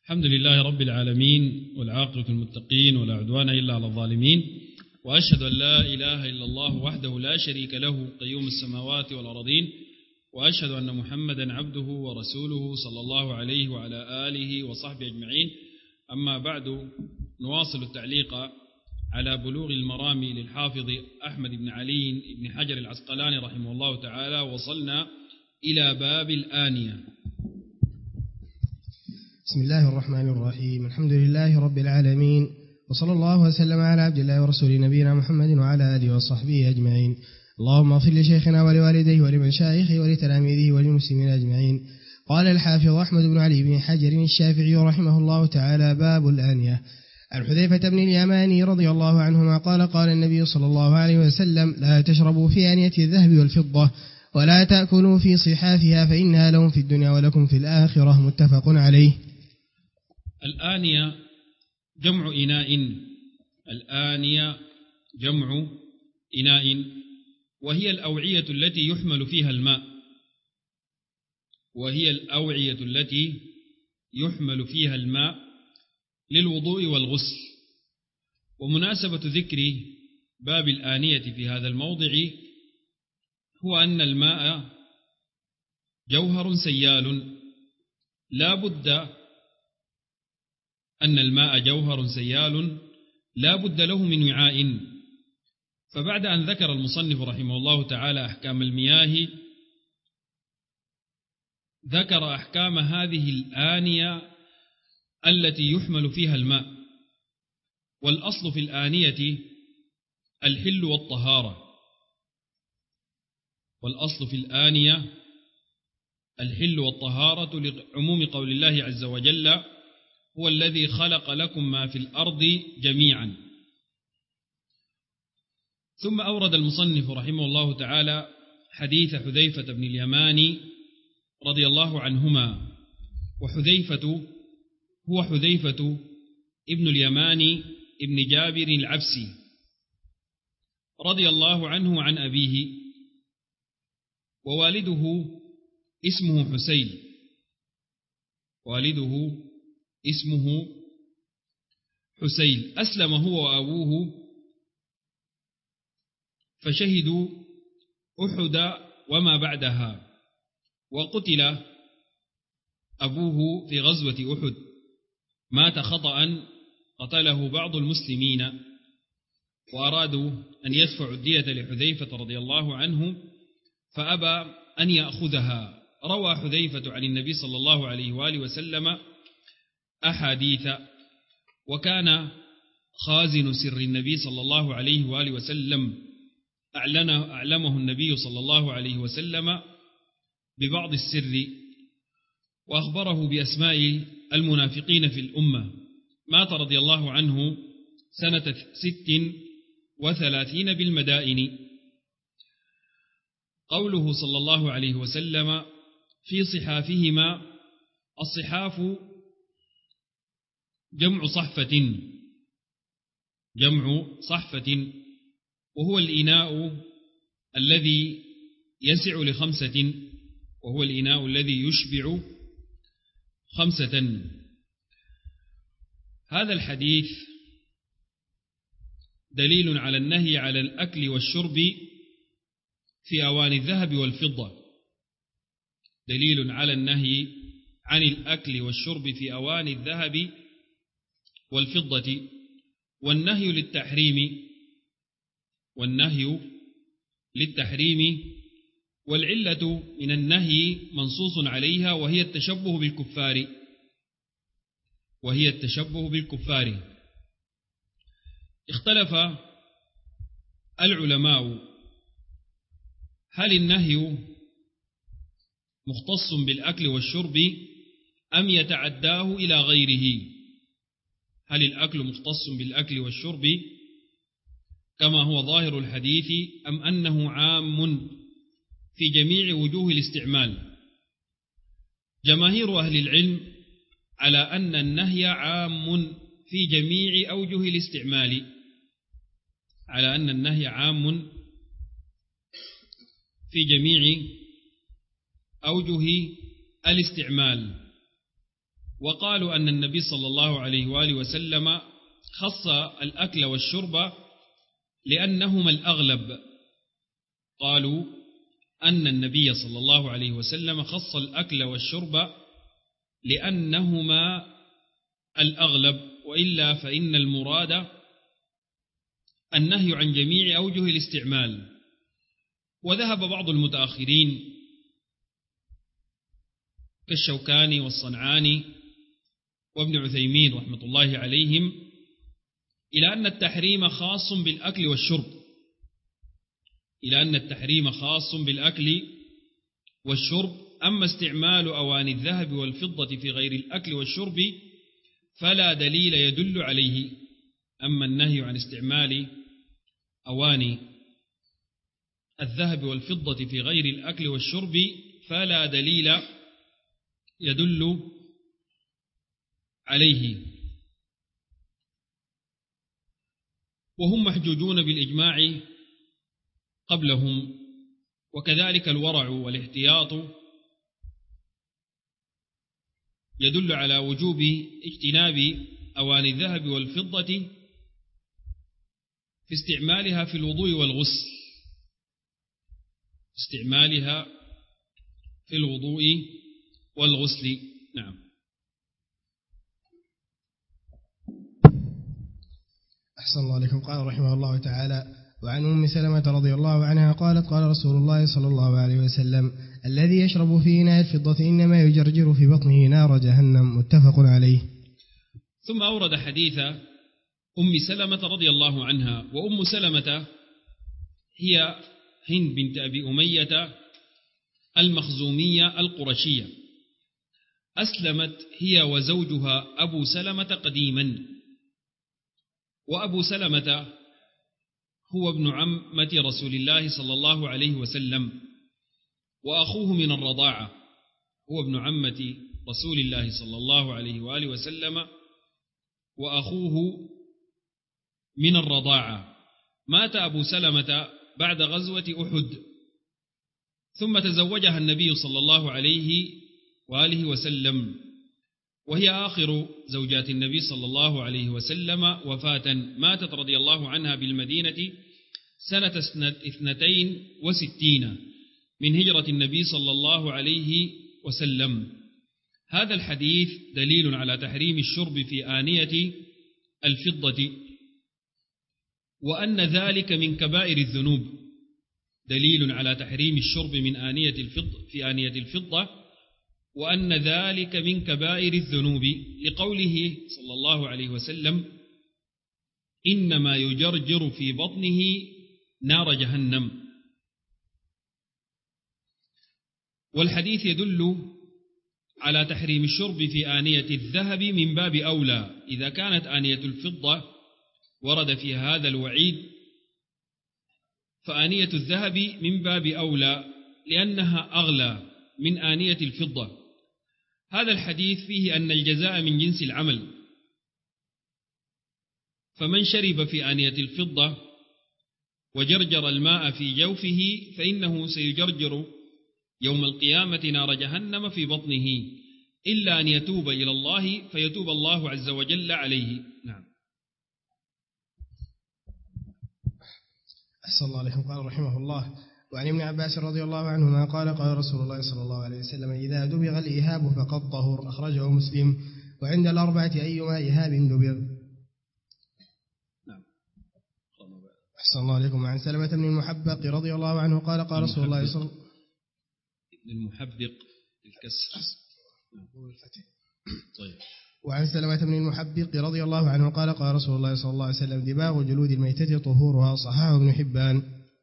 الحمد لله رب العالمين والعاقبة للمتقين ولا عدوان إلا على الظالمين، وأشهد أن لا إله إلا الله وحده لا شريك له قيوم السماوات والأرضين، وأشهد أن محمدا عبده ورسوله صلى الله عليه وعلى آله وصحبه أجمعين. أما بعد، نواصل التعليق على بلوغ المرام للحافظ أحمد بن علي بن حجر العسقلاني رحمه الله تعالى. وصلنا إلى باب الآنية. بسم الله الرحمن الرحيم. الحمد لله رب العالمين، وصلى الله وسلم على عبد الله ورسول نبينا محمد وعلى آله وصحبه أجمعين. اللهم اغفر لشيخنا ولوالديه ولمشايخه ولتلاميذه وللمسلمين أجمعين. قال الحافظ أحمد بن علي بن حجر الشافعي رحمه الله تعالى: باب الآنية. عن حذيفة بن اليماني رضي الله عنهما قال: قال النبي صلى الله عليه وسلم: لا تشربوا في آنية الذهب والفضة، ولا تأكلوا في صحافها، فإنها لهم في الدنيا ولكم في الآخرة. متفق عليه. الآنية جمع إناء، الآنية جمع إناء، وهي الأوعية التي يحمل فيها الماء، وهي الأوعية التي يحمل فيها الماء للوضوء والغسل. ومناسبة ذكر باب الآنية في هذا الموضع هو أن الماء جوهر سيال، لا بد أن الماء جوهر سيال لا بد له من وعاء. فبعد أن ذكر المصنف رحمه الله تعالى أحكام المياه، ذكر أحكام هذه الآنية التي يحمل فيها الماء. والأصل في الآنية الحل والطهارة، والأصل في الآنية الحل والطهارة، لعموم قول الله عز وجل: هو الذي خلق لكم ما في الأرض جميعا. ثم أورد المصنف رحمه الله تعالى حديث حذيفة بن اليماني رضي الله عنهما. وحذيفة هو حذيفة ابن اليماني ابن جابر العبسي رضي الله عنه عن أبيه، ووالده اسمه حسين، والده اسمه حسين. أسلم هو وأبوه فشهدوا أحد وما بعدها، وقتل أبوه في غزوة أحد، مات خطأ قتله بعض المسلمين، وأرادوا أن يدفعوا الدية لحذيفة رضي الله عنه فأبى أن يأخذها. روى حذيفة عن النبي صلى الله عليه وآله وسلم أحاديث، وكان خازن سر النبي صلى الله عليه وآله وسلم، أعلمه النبي صلى الله عليه وسلم ببعض السر، وأخبره بأسماء المنافقين في الأمة. مات رضي الله عنه سنة 36 بالمدائن. قوله صلى الله عليه وسلم في صحافهما: الصحاف جمع صحفة، وهو الإناء الذي يسع ل5، وهو الإناء الذي يشبع 5. هذا الحديث دليل على النهي على الأكل والشرب في أواني الذهب والفضة، دليل على النهي عن الأكل والشرب في أواني الذهب والفضة، والنهي للتحريم، والعلة من النهي منصوص عليها، وهي التشبه بالكفار. اختلف العلماء هل النهي مختص بالأكل والشرب أم يتعداه إلى غيره؟ هل الأكل مختص بالأكل والشرب كما هو ظاهر الحديث، أم أنه عام في جميع وجوه الاستعمال؟ جماهير أهل العلم على أن النهي عام في جميع أوجه الاستعمال، على أن النهي عام في جميع أوجه الاستعمال. وقالوا أن النبي صلى الله عليه وآله وسلم خص الأكل والشرب لأنهما الأغلب. قالوا أن النبي صلى الله عليه وسلم خص الأكل والشرب لأنهما الأغلب، وإلا فإن المراد النهي عن جميع أوجه الاستعمال. وذهب بعض المتأخرين كالشوكاني والصنعاني وابن عثيمين رحمة الله عليهم إلى أن التحريم خاص بالأكل والشرب، أما استعمال أواني الذهب والفضة في غير الأكل والشرب فلا دليل يدل عليه. أما النهي عن استعمال أواني الذهب والفضة في غير الأكل والشرب فلا دليل يدل عليه، وهم محجوجون بالإجماع قبلهم. وكذلك الورع والاحتياط يدل على وجوب اجتناب أواني الذهب والفضة في استعمالها في الوضوء والغسل. نعم. أحسن الله عليكم. قال رحمه الله تعالى: وعن أم سلمة رضي الله عنها قالت: قال رسول الله صلى الله عليه وسلم: الذي يشرب في إناء الفضة إنما يجرجر في بطنه نار جهنم. متفق عليه. ثم أورد حديث أم سلمة رضي الله عنها. وأم سلمة هي هند بنت أبي أمية المخزومية القرشية، أسلمت هي وزوجها أبو سلمة قديما، وأبو سلمة هو ابن عمة رسول الله صلى الله عليه وسلم، وأخوه من الرضاعة، هو ابن عمة رسول الله صلى الله عليه وآله وسلم وأخوه من الرضاعة. مات أبو سلمة بعد غزوة أحد، ثم تزوجها النبي صلى الله عليه وآله وسلم، وهي آخر زوجات النبي صلى الله عليه وسلم وفاة. ماتت رضي الله عنها بالمدينة سنة 62 من هجرة النبي صلى الله عليه وسلم. هذا الحديث دليل على تحريم الشرب في آنية الفضة، وأن ذلك من كبائر الذنوب. دليل على تحريم الشرب من في آنية الفضة، وأن ذلك من كبائر الذنوب، لقوله صلى الله عليه وسلم: إنما يجرجر في بطنه نار جهنم. والحديث يدل على تحريم الشرب في آنية الذهب من باب أولى. إذا كانت آنية الفضة ورد فيها هذا الوعيد، فآنية الذهب من باب أولى لأنها أغلى من آنية الفضة. هذا الحديث فيه أن الجزاء من جنس العمل، فمن شرب في آنية الفضة وجرجر الماء في جوفه فإنه سيجرجر يوم القيامة نار جهنم في بطنه، إلا أن يتوب إلى الله فيتوب الله عز وجل عليه. نعم. أحسن الله عليكم. قال رحمه الله: وعن ابن عباس رضي الله عنهما قال: قال رسول الله صلى الله عليه وسلم: إذا دبغ الإيهاب فقد طهر. أخرجه مسلم. وعند الأربعة أيما إيهاب دبغ. نعم. أحسن الله عليكم. وعن سلمة بن المحبق رضي الله عنه قال: قال رسول الله صلى الله عليه وسلم: المحبق الكسر. طيب. وعن سلمة بن المحبق رضي الله عنه قال: قال رسول الله صلى الله عليه وسلم: دباغ جلود الميتة طهورها. صححه ابن حبان.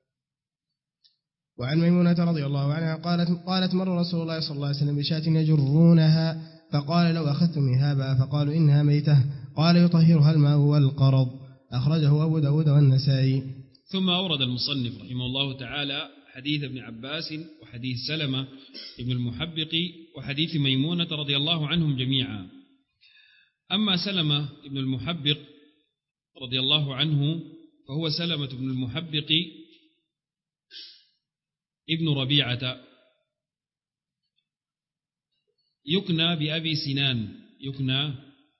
وعن ميمونة رضي الله عنها قالت: مر رسول الله صلى الله عليه وسلم بشاة يجرونها، فقال: لو أخذتم إيهابها، فقالوا: إنها ميتة. قال: يطهرها الماء والقرض. أخرجه أبو داود والنسائي. ثم أورد المصنف رحمه الله تعالى حديث ابن عباس وحديث سلمة ابن المحبق وحديث ميمونة رضي الله عنهم جميعا. أما سلمة ابن المحبق رضي الله عنه فهو سلمة بن المحبق ابن ربيعة، يكنى بأبي سنان، يكنى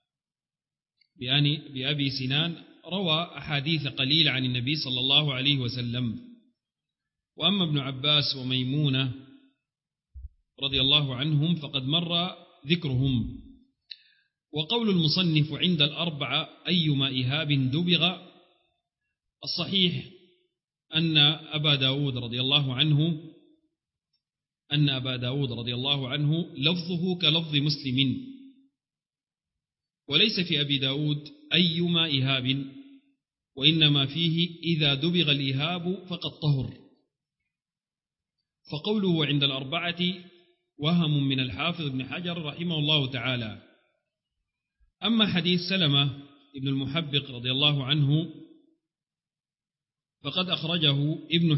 بأبي سنان روى أحاديث قليلة عن النبي صلى الله عليه وسلم. وأما ابن عباس وميمونة رضي الله عنهم فقد مر ذكرهم. وقول المصنف عند الأربعة أيما إهاب دبغ، الصحيح أن أبا داود رضي الله عنه لفظه كلفظ مسلم، وليس في أبي داود أيما إهاب، وإنما فيه إذا دبغ الإهاب فقد طهر. فقوله عند الأربعة وهم من الحافظ ابن حجر رحمه الله تعالى. أما حديث سلمة ابن المحبق رضي الله عنه فقد أخرجه ابن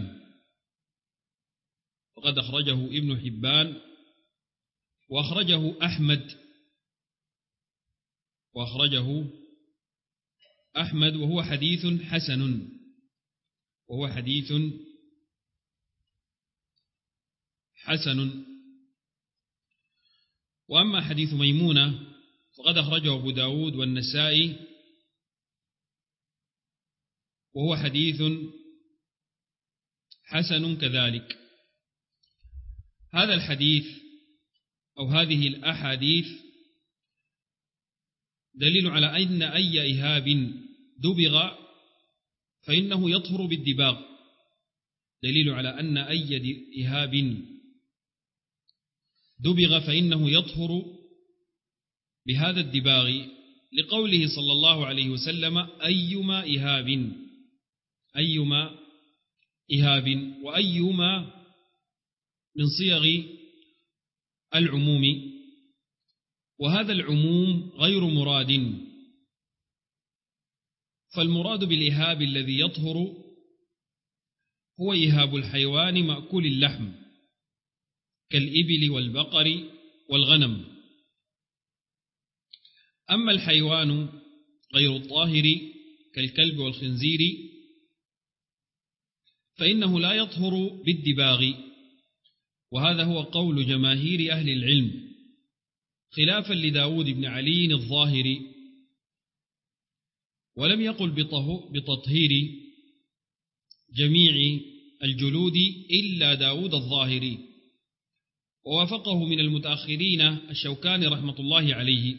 حبان وأخرجه أحمد وهو حديث حسن. وأما حديث ميمونة فقد أخرجه أبو داود والنسائي وهو حديث حسن كذلك. هذا الحديث أو هذه الأحاديث دليل على أن أي إهاب دبغ فإنه يطهر بالدباغ، دليل على أن أي إهاب دبغ فإنه يطهر بهذا الدباغ، لقوله صلى الله عليه وسلم أيما إهاب، وأيما من صيغ العموم، وهذا العموم غير مراد، فالمراد بالإهاب الذي يطهر هو إهاب الحيوان مأكول اللحم كالإبل والبقر والغنم. أما الحيوان غير الطاهر كالكلب والخنزير فإنه لا يطهر بالدباغ، وهذا هو قول جماهير أهل العلم، خلافا لداود بن علي الظاهري، ولم يقل بتطهير جميع الجلود إلا داود الظاهري، ووافقه من المتأخرين الشوكاني رحمة الله عليه،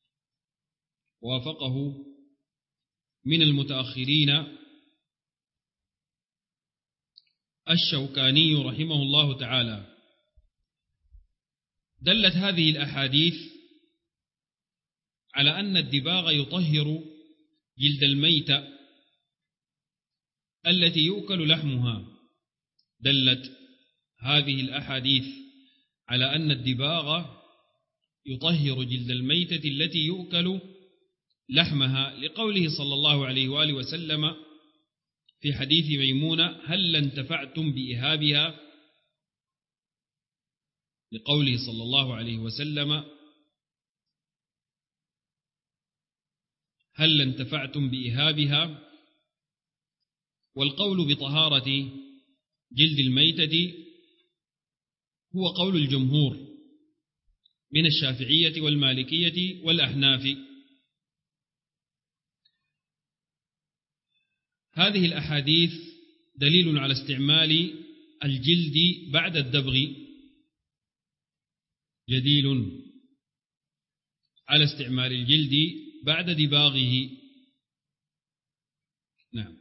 رحمه الله تعالى. دلت هذه الأحاديث على أن الدباغ يطهر جلد الميتة التي يؤكل لحمها، دلت هذه الأحاديث على أن الدباغ يطهر جلد الميتة التي يؤكل لحمها، لقوله صلى الله عليه وآله وسلم في حديث ميمونة هل انتفعتم بإهابها، لقوله صلى الله عليه وسلم هل انتفعتم بإهابها. والقول بطهارة جلد الميتة هو قول الجمهور من الشافعية والمالكية والأحناف. هذه الأحاديث دليل على استعمال الجلد بعد الدبغ، جديل على استعمال الجلد بعد دباغه. نعم.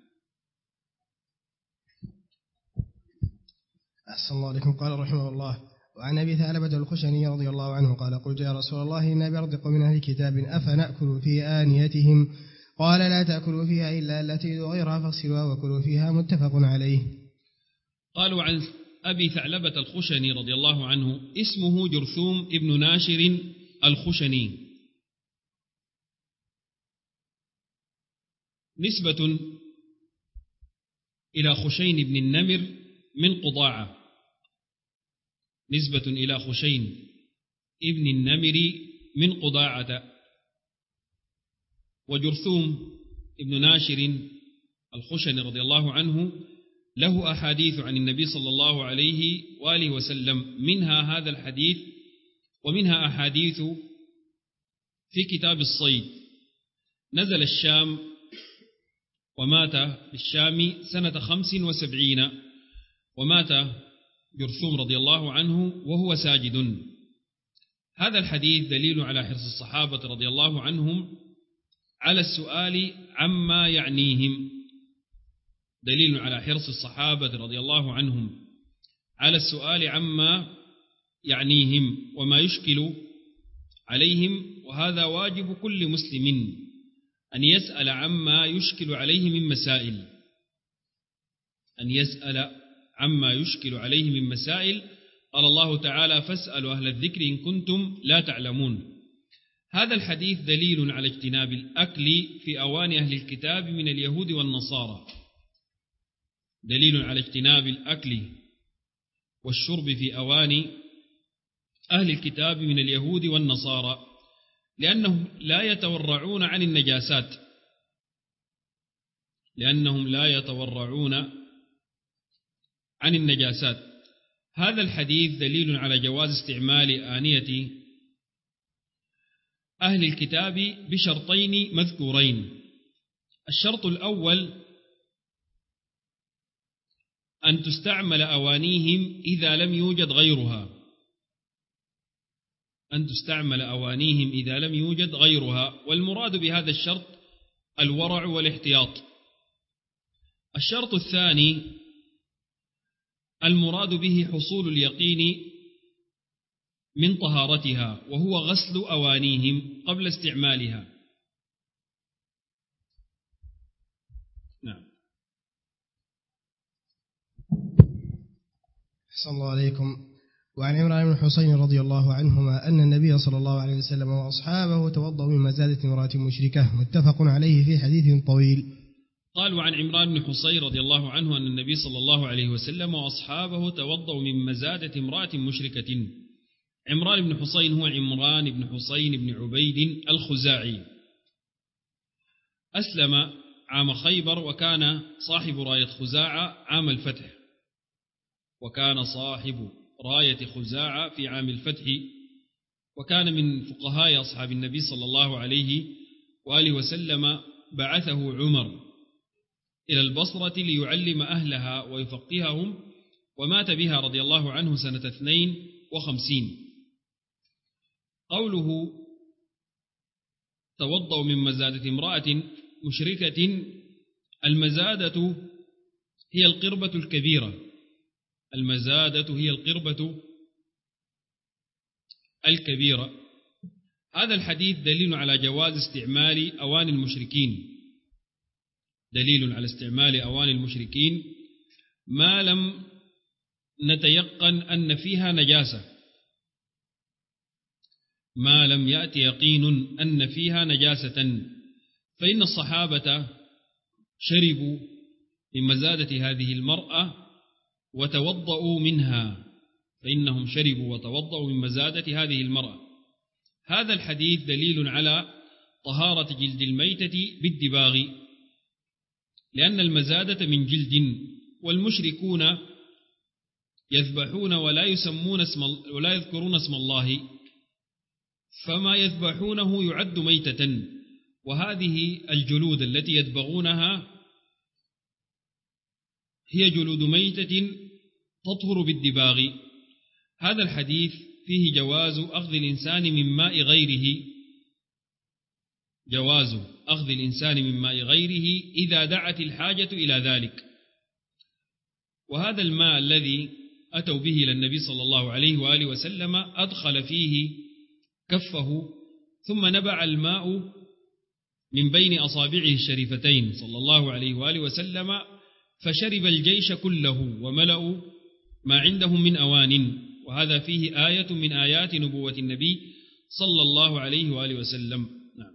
أحسن الله عليكم. قال رحمه الله: وعن أبي ثعلبة الخشني رضي الله عنه قال: قلت يا رسول الله إنا برزق من أهل كتاب أفنأكل في آنيتهم؟ قال: لا تأكلوا فيها إلا التي غيرها فاغسلوها وكلوا فيها. متفق عليه. قالوا عن أبي ثعلبة الخشني رضي الله عنه اسمه جرثوم ابن ناشر الخشني، نسبة إلى خشين بن النمر من قضاعة، نسبة إلى خشين ابن النمر من قضاعة. وجرثوم ابن ناشر الخشني رضي الله عنه له أحاديث عن النبي صلى الله عليه وآله وسلم، منها هذا الحديث، ومنها أحاديث في كتاب الصيد. نزل الشام ومات في الشام سنة 75، ومات جرثوم رضي الله عنه وهو ساجد. هذا الحديث دليل على حرص الصحابة رضي الله عنهم على السؤال عما يعنيهم، دليل على حرص الصحابة رضي الله عنهم على السؤال عما يعنيهم وما يشكل عليهم. وهذا واجب كل مسلم أن يسأل عما يشكل عليه من مسائل، أن يسأل عما يشكل عليه من مسائل. قال الله تعالى: فاسألوا أهل الذكر إن كنتم لا تعلمون. هذا الحديث دليل على اجتناب الأكل في أوان أهل الكتاب من اليهود والنصارى، دليل على اجتناب الأكل والشرب في أوان أهل الكتاب من اليهود والنصارى، لأنهم لا يتورعون عن النجاسات، لأنهم لا يتورعون عن النجاسات. هذا الحديث دليل على جواز استعمال آنية أهل الكتاب بشرطين مذكورين. الشرط الأول أن تستعمل أوانيهم إذا لم يوجد غيرها، أن تستعمل أوانيهم إذا لم يوجد غيرها، والمراد بهذا الشرط الورع والاحتياط. الشرط الثاني المراد به حصول اليقين من طهارتها، وهو غسل أوانيهم قبل استعمالها. نعم. أحسن الله عليكم. وعن عمران بن حسين رضي الله عنهما أن النبي صلى الله عليه وسلم وأصحابه توضأوا من مزادة امرأة مشركة، متفق عليه في حديث طويل. قال: وعن عمران بن حسين رضي الله عنه أن النبي صلى الله عليه وسلم وأصحابه توضأوا من مزادة امرأة مشركة. عمران بن حسين هو عمران بن حسين بن عبيد الخزاعي، أسلم عام خيبر، وكان صاحب راية خزاعة عام الفتح، وكان صاحب راية خزاعة في عام الفتح، وكان من فقهاء أصحاب النبي صلى الله عليه وآله وسلم. بعثه عمر إلى البصرة ليعلم أهلها ويفقههم، ومات بها رضي الله عنه سنة 52. قوله توضأوا من مزادة امرأة مشركة، المزادة هي القربة الكبيرة، المزادة هي القربة الكبيرة. هذا الحديث دليل على جواز استعمال أواني المشركين، دليل على استعمال أواني المشركين ما لم نتيقن أن فيها نجاسة، ما لم يأتي يقين أن فيها نجاسة. فإن الصحابة شربوا من مزادة هذه المرأة وتوضأوا منها، فإنهم شربوا وتوضأوا من مزادة هذه المرأة. هذا الحديث دليل على طهارة جلد الميتة بالدباغ، لأن المزادة من جلد، والمشركون يذبحون ولا يذكرون اسم الله، فما يذبحونه يعد ميتة، وهذه الجلود التي يدبغونها هي جلود ميتة تطهر بالدباغ. هذا الحديث فيه جواز أخذ الإنسان من ماء غيره، جواز أخذ الإنسان من ماء غيره إذا دعت الحاجة إلى ذلك. وهذا الماء الذي أتوا به إلى النبي صلى الله عليه وآله وسلم أدخل فيه كفه، ثم نبع الماء من بين أصابعه الشريفتين صلى الله عليه وآله وسلم، فشرب الجيش كله وملأوا ما عندهم من أوان. وهذا فيه آية من آيات نبوة النبي صلى الله عليه وآله وسلم. نعم.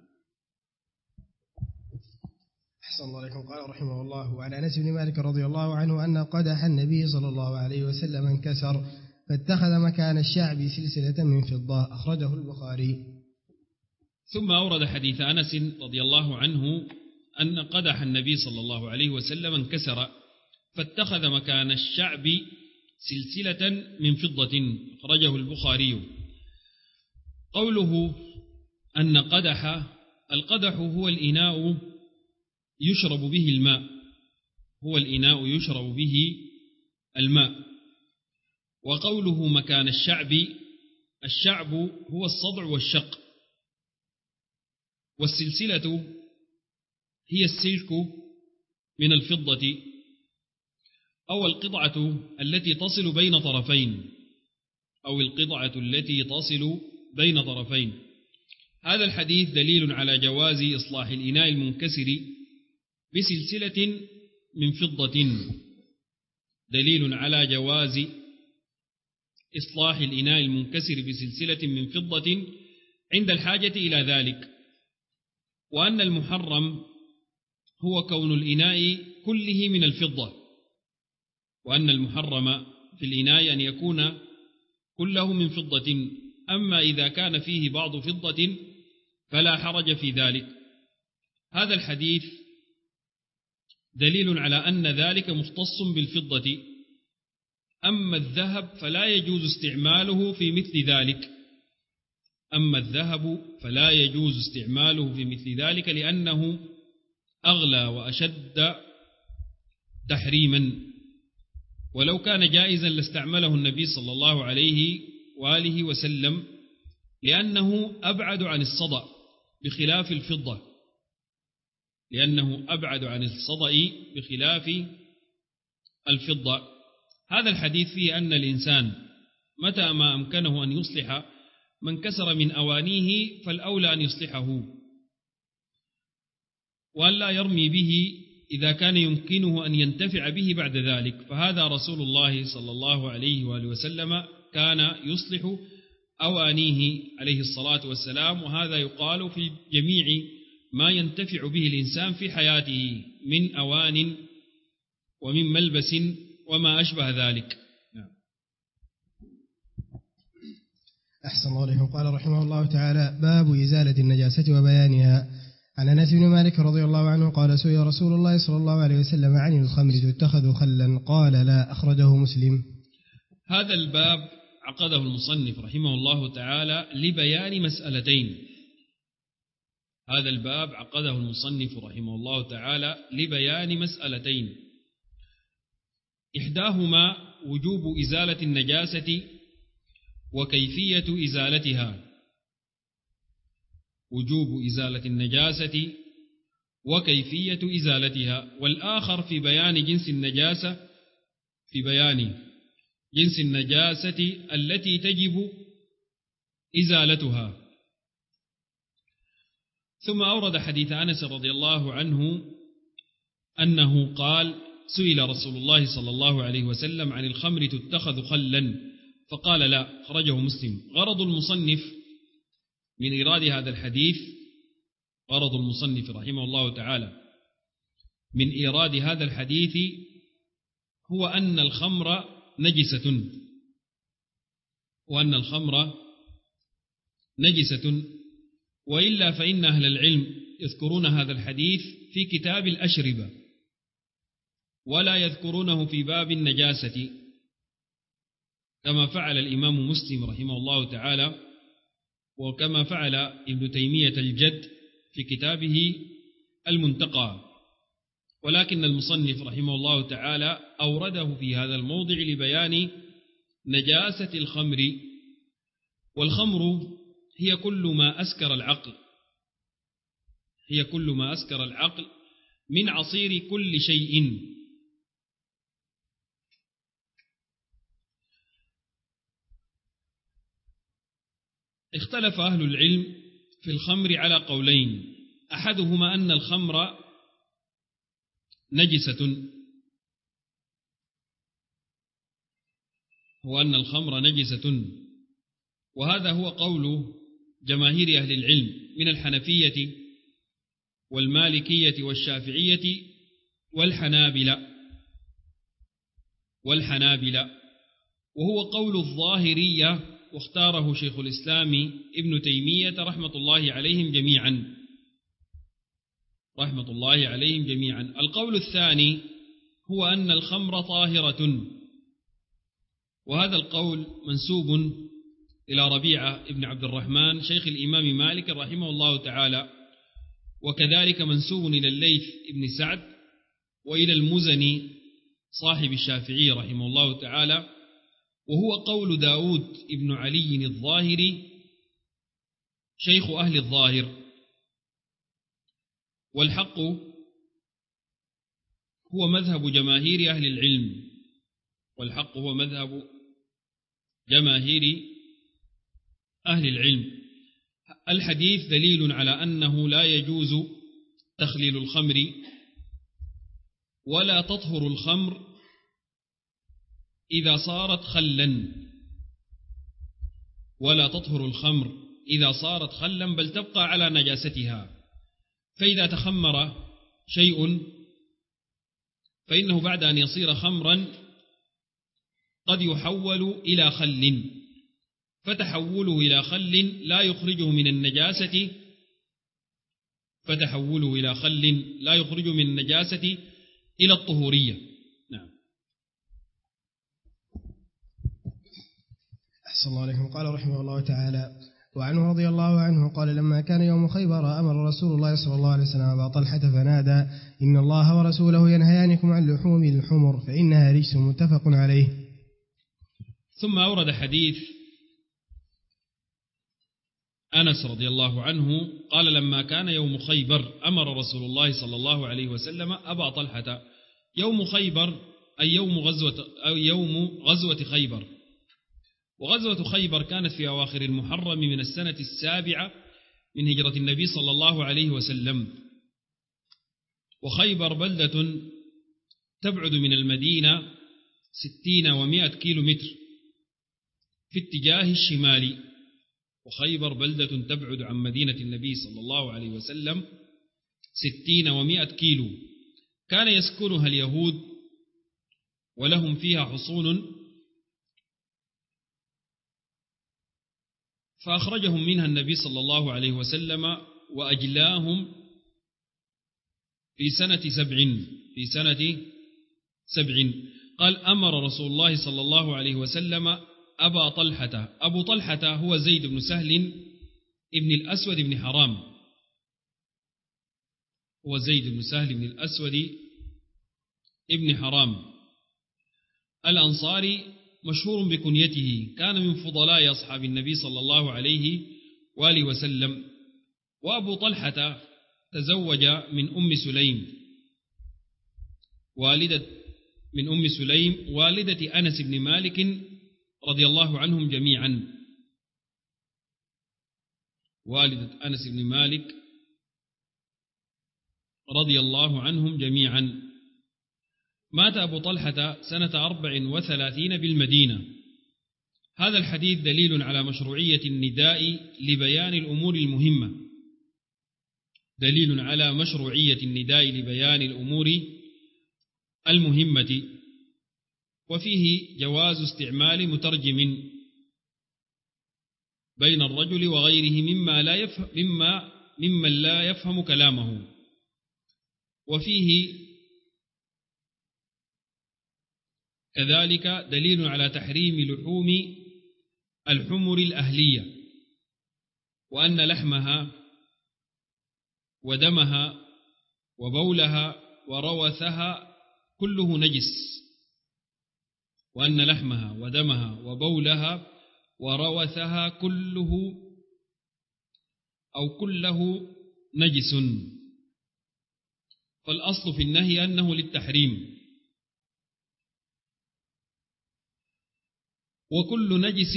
أحسن الله عليكم. قال رحمه الله: وعن أنس بن مالك رضي الله عنه أن قدح النبي صلى الله عليه وسلم انكسر، فاتخذ مكان الشعب سلسلة من فضة، أخرجه البخاري. ثم أورد حديث أنس رضي الله عنه أن قدح النبي صلى الله عليه وسلم انكسر، فاتخذ مكان الشعب سلسلة من فضة، أخرجه البخاري. قوله أن القدح هو الإناء يشرب به الماء، هو الإناء يشرب به الماء. وقوله مكان الشعب هو الصدع والشق، والسلسلة هي السلك من الفضة أو القطعة التي تصل بين طرفين، أو القطعة التي تصل بين طرفين. هذا الحديث دليل على جواز إصلاح الإناء المنكسر بسلسلة من فضة، دليل على جواز إصلاح الإناء المنكسر بسلسلة من فضة عند الحاجة إلى ذلك، وأن المحرم هو كون الإناء كله من الفضة، وأن المحرم في الإناء أن يكون كله من فضة. أما إذا كان فيه بعض فضة فلا حرج في ذلك. هذا الحديث دليل على أن ذلك مختص بالفضة. أما الذهب فلا يجوز استعماله في مثل ذلك، أما الذهب فلا يجوز استعماله في مثل ذلك لأنه أغلى وأشد تحريما، ولو كان جائزا لاستعمله النبي صلى الله عليه وآله وسلم، لأنه أبعد عن الصدأ بخلاف الفضة، لأنه أبعد عن الصدأ بخلاف الفضة. هذا الحديث فيه أن الإنسان متى ما أمكنه أن يصلح من كسر من أوانيه فالأولى أن يصلحه، وأن لا يرمي به إذا كان يمكنه أن ينتفع به بعد ذلك. فهذا رسول الله صلى الله عليه وآله وسلم كان يصلح أوانيه عليه الصلاة والسلام، وهذا يقال في جميع ما ينتفع به الإنسان في حياته من أوان ومن ملبس وما أشبه ذلك. أحسن الله عليه. قال رحمه الله تعالى: باب إزالة النجاسة وبيانها. عن أنس بن مالك رضي الله عنه قال: سئل رسول الله صلى الله عليه وسلم عن الخمر تتخذ خلا، قال: لا. أخرجه مسلم. هذا الباب عقده المصنف رحمه الله تعالى لبيان مسألتين. هذا الباب عقده المصنف رحمه الله تعالى لبيان مسألتين، إحداهما وجوب إزالة النجاسة وكيفية إزالتها، وجوب إزالة النجاسة وكيفية إزالتها، والآخر في بيان جنس النجاسة، في بيان جنس النجاسة التي تجب إزالتها. ثم أورد حديث أنس رضي الله عنه أنه قال: سئل رسول الله صلى الله عليه وسلم عن الخمر تتخذ خلا، فقال: لا. خرجه مسلم. غرض المصنف من إيراد هذا الحديث، غرض المصنف رحمه الله تعالى من إيراد هذا الحديث هو أن الخمر نجسة، وأن الخمر نجسة، وإلا فإن أهل العلم يذكرون هذا الحديث في كتاب الأشربة ولا يذكرونه في باب النجاسة، كما فعل الإمام مسلم رحمه الله تعالى، وكما فعل ابن تيمية الجد في كتابه المنتقى. ولكن المصنف رحمه الله تعالى أورده في هذا الموضع لبيان نجاسة الخمر. والخمر هي كل ما أسكر العقل، هي كل ما أسكر العقل من عصير كل شيء. اختلف أهل العلم في الخمر على قولين، أحدهما أن الخمر نجسة، وأن الخمر نجسة، وهذا هو قول جماهير أهل العلم من الحنفية والمالكية والشافعية والحنابلة، وهو قول الظاهرية، واختاره شيخ الإسلام ابن تيمية رحمة الله عليهم جميعا. القول الثاني هو أن الخمر طاهرة، وهذا القول منسوب إلى ربيعة بن عبد الرحمن شيخ الإمام مالك رحمه الله تعالى، وكذلك منسوب إلى الليث بن سعد وإلى المزني صاحب الشافعي رحمه الله تعالى، وهو قول داود بن علي الظاهري شيخ أهل الظاهر. والحق هو مذهب جماهير أهل العلم، والحق هو مذهب جماهير أهل العلم. الحديث دليل على أنه لا يجوز تخليل الخمر، ولا تطهر الخمر إذا صارت خلا، ولا تطهر الخمر إذا صارت خلا، بل تبقى على نجاستها. فإذا تخمر شيء فإنه بعد أن يصير خمرا قد يحول إلى خل، فتحوله إلى خل لا يخرجه من النجاسة، فتحوله إلى خل لا يخرجه من النجاسة إلى الطهورية. نعم. أحسن الله عليكم. قال رحمه الله تعالى: وعنه رضي الله عنه قال: لما كان يوم خيبر أمر رسول الله صلى الله عليه وسلم أبا طلحة فنادى: إن الله ورسوله ينهيانكم عن لحوم الحمر فإنها رجس. متفق عليه. ثم أورد حديث أنس رضي الله عنه قال: لما كان يوم خيبر أمر رسول الله صلى الله عليه وسلم أبا طلحة. يوم خيبر أي يوم غزوة خيبر. وغزوة خيبر كانت في أواخر المحرم من السنة 7 من هجرة النبي صلى الله عليه وسلم. وخيبر بلدة تبعد من المدينة 60 و100 كيلو متر في اتجاه الشمال. وخيبر بلدة تبعد عن مدينة النبي صلى الله عليه وسلم 60 و100 كيلو. كان يسكنها اليهود ولهم فيها حصون، فأخرجهم منها النبي صلى الله عليه وسلم وأجلاهم في سنة 7. قال: أمر رسول الله صلى الله عليه وسلم أبا طلحة. أبو طلحة هو زيد بن سهل ابن الأسود بن حرام، هو زيد بن سهل بن الأسود ابن حرام الأنصاري، مشهور بكنيته. كان من فضلاء أصحاب النبي صلى الله عليه وآله وسلم. وأبو طلحة تزوج من أم سليم والدة أنس بن مالك رضي الله عنهم جميعا. والدة أنس بن مالك رضي الله عنهم جميعا. مات أبو طلحة سنة 34 بالمدينة. هذا الحديث دليل على مشروعية النداء لبيان الأمور المهمة، دليل على مشروعية النداء لبيان الأمور المهمة. وفيه جواز استعمال مترجم بين الرجل وغيره ممن لا يفهم كلامه. وفيه كذلك دليل على تحريم لحوم الحمر الأهلية، وأن لحمها ودمها وبولها وروثها كله نجس، وأن لحمها ودمها وبولها وروثها كله نجس. فالأصل في النهي أنه للتحريم. وكل نجس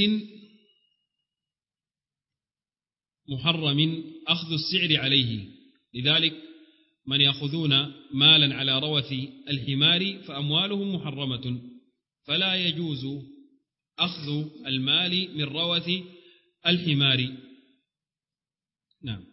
محرم أخذ السعر عليه، لذلك من يأخذون مالا على روث الحمار فأموالهم محرمة، فلا يجوز أخذ المال من روث الحمار. نعم.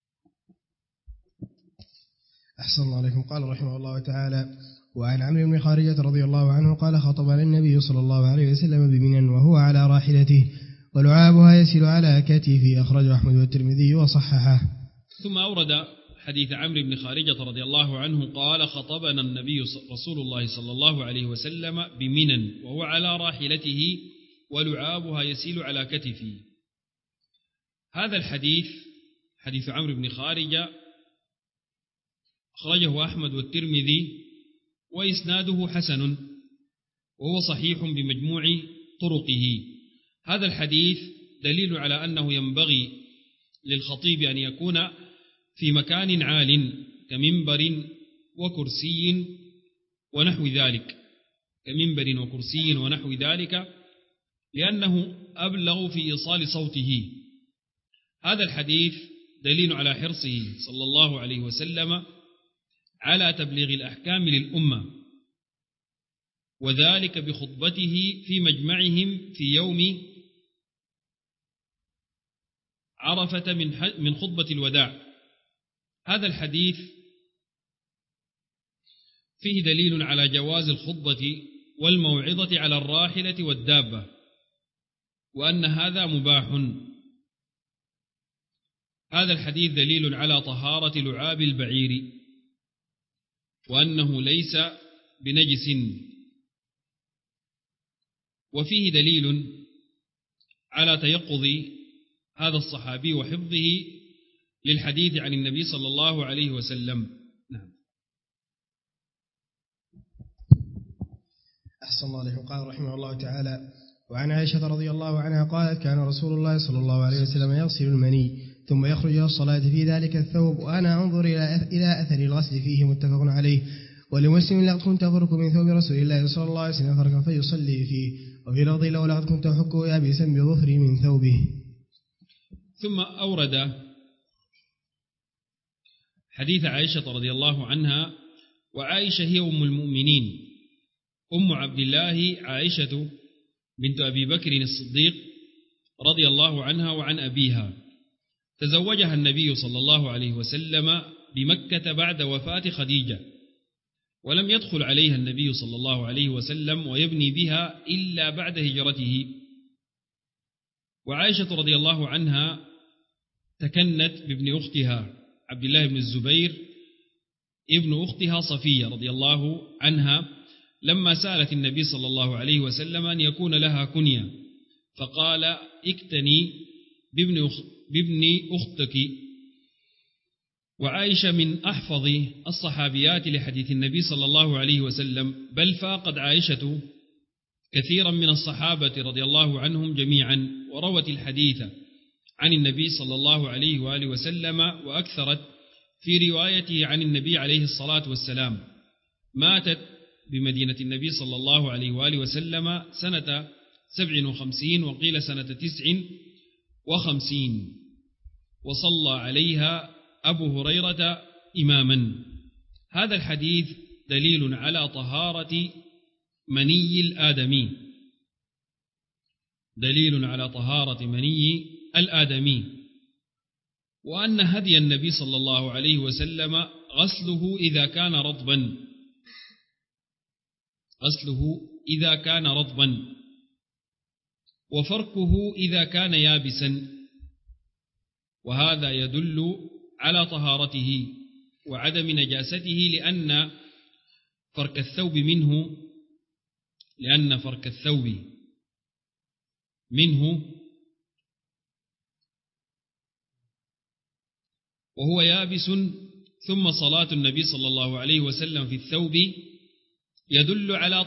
أحسن الله عليكم. قال رحمه الله تعالى: وعن عمرو بن خارجة رضي الله عنه قال: خطبنا النبي صلى الله عليه وسلم بمنى وهو على راحلته ولعابها يسيل على كتفه. أخرجه أحمد والترمذي وصححه. ثم أورد حديث عمرو بن خارجة رضي الله عنه قال: خطبنا النبي رسول الله صلى الله عليه وسلم بمنى وهو على راحلته ولعابها يسيل على كتفه. هذا الحديث حديث عمرو بن خارجة أخرجه أحمد والترمذي وإسناده حسن وهو صحيح بمجموع طرقه. هذا الحديث دليل على أنه ينبغي للخطيب أن يكون في مكان عال كمنبر وكرسي ونحو ذلك لأنه أبلغ في إيصال صوته. هذا الحديث دليل على حرصه صلى الله عليه وسلم على تبليغ الأحكام للأمة، وذلك بخطبته في مجمعهم في يوم عرفة من خطبة الوداع. هذا الحديث فيه دليل على جواز الخطبة والموعظة على الراحلة والدابة، وأن هذا مباح. هذا الحديث دليل على طهارة لعاب البعير وأنه ليس بنجس، وفيه دليل على تيقظ هذا الصحابي وحفظه للحديث عن النبي صلى الله عليه وسلم. نعم. أحسن الله عليه. قال رحمه الله تعالى: وعن عائشة رضي الله عنها قالت: كان رسول الله صلى الله عليه وسلم يغسل المني ثم يخرج إلى الصلاة في ذلك الثوب وأنا أنظر إلى أثر الغسل فيه، متفق عليه. ولمسلم: لقد كنت أفرك من ثوب رسول الله صلى الله عليه وسلم فركا فيصلي فيه. وفي لفظ: لو لقد كنت أحكه يابسا بظفري من ثوبه. ثم أورد حديث عائشة رضي الله عنها، وعائشة هي أم المؤمنين، أم عبد الله عائشة بنت أبي بكر الصديق رضي الله عنها وعن أبيها. تزوجها النبي صلى الله عليه وسلم بمكة بعد وفاة خديجة، ولم يدخل عليها النبي صلى الله عليه وسلم ويبني بها إلا بعد هجرته. وعائشة رضي الله عنها تكنت بابن أختها عبد الله بن الزبير ابن أختها صفية رضي الله عنها لما سألت النبي صلى الله عليه وسلم أن يكون لها كنية، فقال: اكتني بابن أختك. وعائشة من أحفظ الصحابيات لحديث النبي صلى الله عليه وسلم، بل فاقد عائشة كثيرا من الصحابة رضي الله عنهم جميعا، وروت الحديث عن النبي صلى الله عليه وآله وسلم، وأكثرت في روايته عن النبي عليه الصلاة والسلام. ماتت بمدينة النبي صلى الله عليه وآله وسلم سنة 57 وقيل سنة 59، وصلى عليها أبو هريرة إماما. هذا الحديث دليل على طهارة مني الآدمي، دليل على طهارة مني الآدمي، وأن هدي النبي صلى الله عليه وسلم غسله إذا كان رطبا وفركه إذا كان يابسا، وهذا يدل على طهارته وعدم نجاسته، لأن فرك الثوب منه وهو يابس، ثم صلاة النبي صلى الله عليه وسلم في الثوب يدل على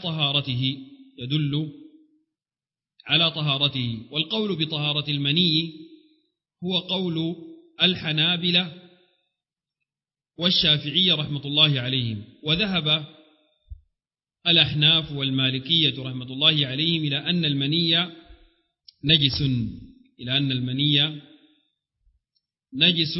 طهارته. والقول بطهارة المني هو قول الحنابلة والشافعية رحمة الله عليهم، وذهب الأحناف والمالكية رحمة الله عليهم إلى أن المني نجس،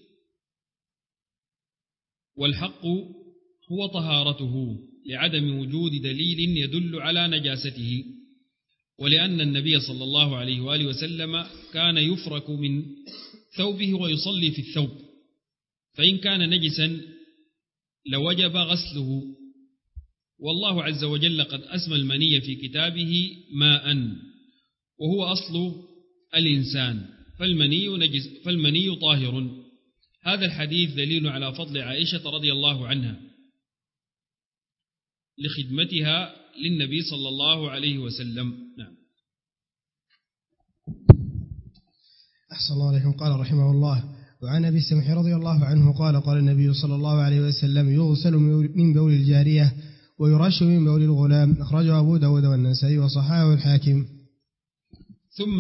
والحق هو طهارته لعدم وجود دليل يدل على نجاسته، ولأن النبي صلى الله عليه وآله وسلم كان يفرك من ثوبه ويصلي في الثوب، فإن كان نجسا لوجب غسله. والله عز وجل قد أسمى المني في كتابه ماء، وهو أصل الإنسان، فالمني طاهر. هذا الحديث دليل على فضل عائشة رضي الله عنها لخدمتها للنبي صلى الله عليه وسلم. نعم. أحسن الله عليكم. قال رحمه الله: وعن أبي السمح رضي الله عنه قال: قال النبي صلى الله عليه وسلم: يغسل من بول الجارية ويرش من بول الغلام. أخرجه أبو داود والنسائي وصححه الحاكم. ثم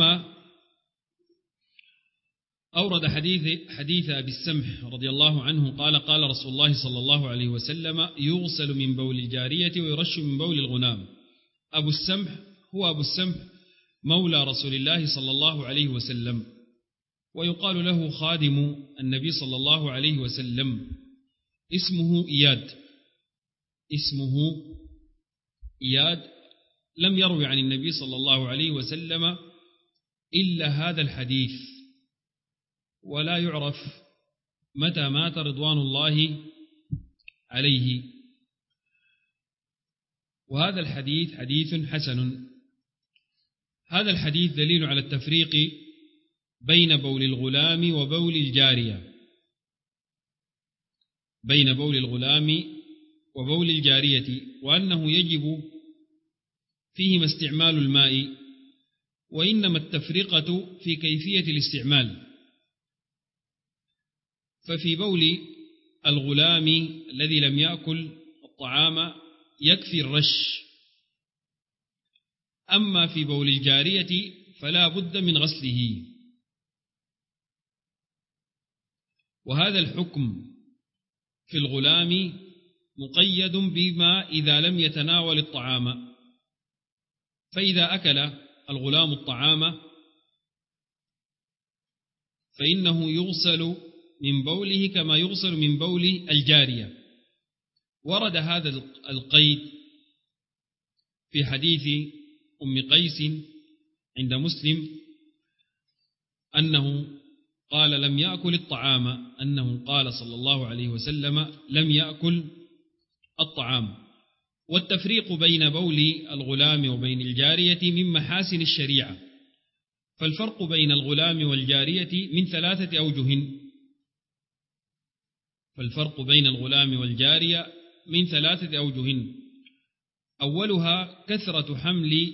أورد حديث أبي السمح رضي الله عنه قال: قال رسول الله صلى الله عليه وسلم: يغسل من بول الجارية ويرش من بول الغلام. أبو السمح هو أبو السمح مولى رسول الله صلى الله عليه وسلم، ويقال له خادم النبي صلى الله عليه وسلم. اسمه إياد. لم يروي عن النبي صلى الله عليه وسلم إلا هذا الحديث، ولا يعرف متى مات رضوان الله عليه. وهذا الحديث حديث حسن. هذا الحديث دليل على التفريق بين بول الغلام وبول الجارية، وأنه يجب فيهما استعمال الماء، وإنما التفرقة في كيفية الاستعمال. ففي بول الغلام الذي لم يأكل الطعام يكفي الرش، أما في بول الجارية فلا بد من غسله. وهذا الحكم في الغلام مقيد بما إذا لم يتناول الطعام، فإذا أكل الغلام الطعام فإنه يغسل من بوله كما يغسل من بول الجارية. ورد هذا القيد في حديث أم قيس عند مسلم أنه قال لم يأكل الطعام، أنه قال صلى الله عليه وسلم لم يأكل الطعام. والتفريق بين بول الغلام وبين الجارية من محاسن الشريعة، فالفرق بين الغلام والجارية من 3 أوجه. أولها كثرة حمل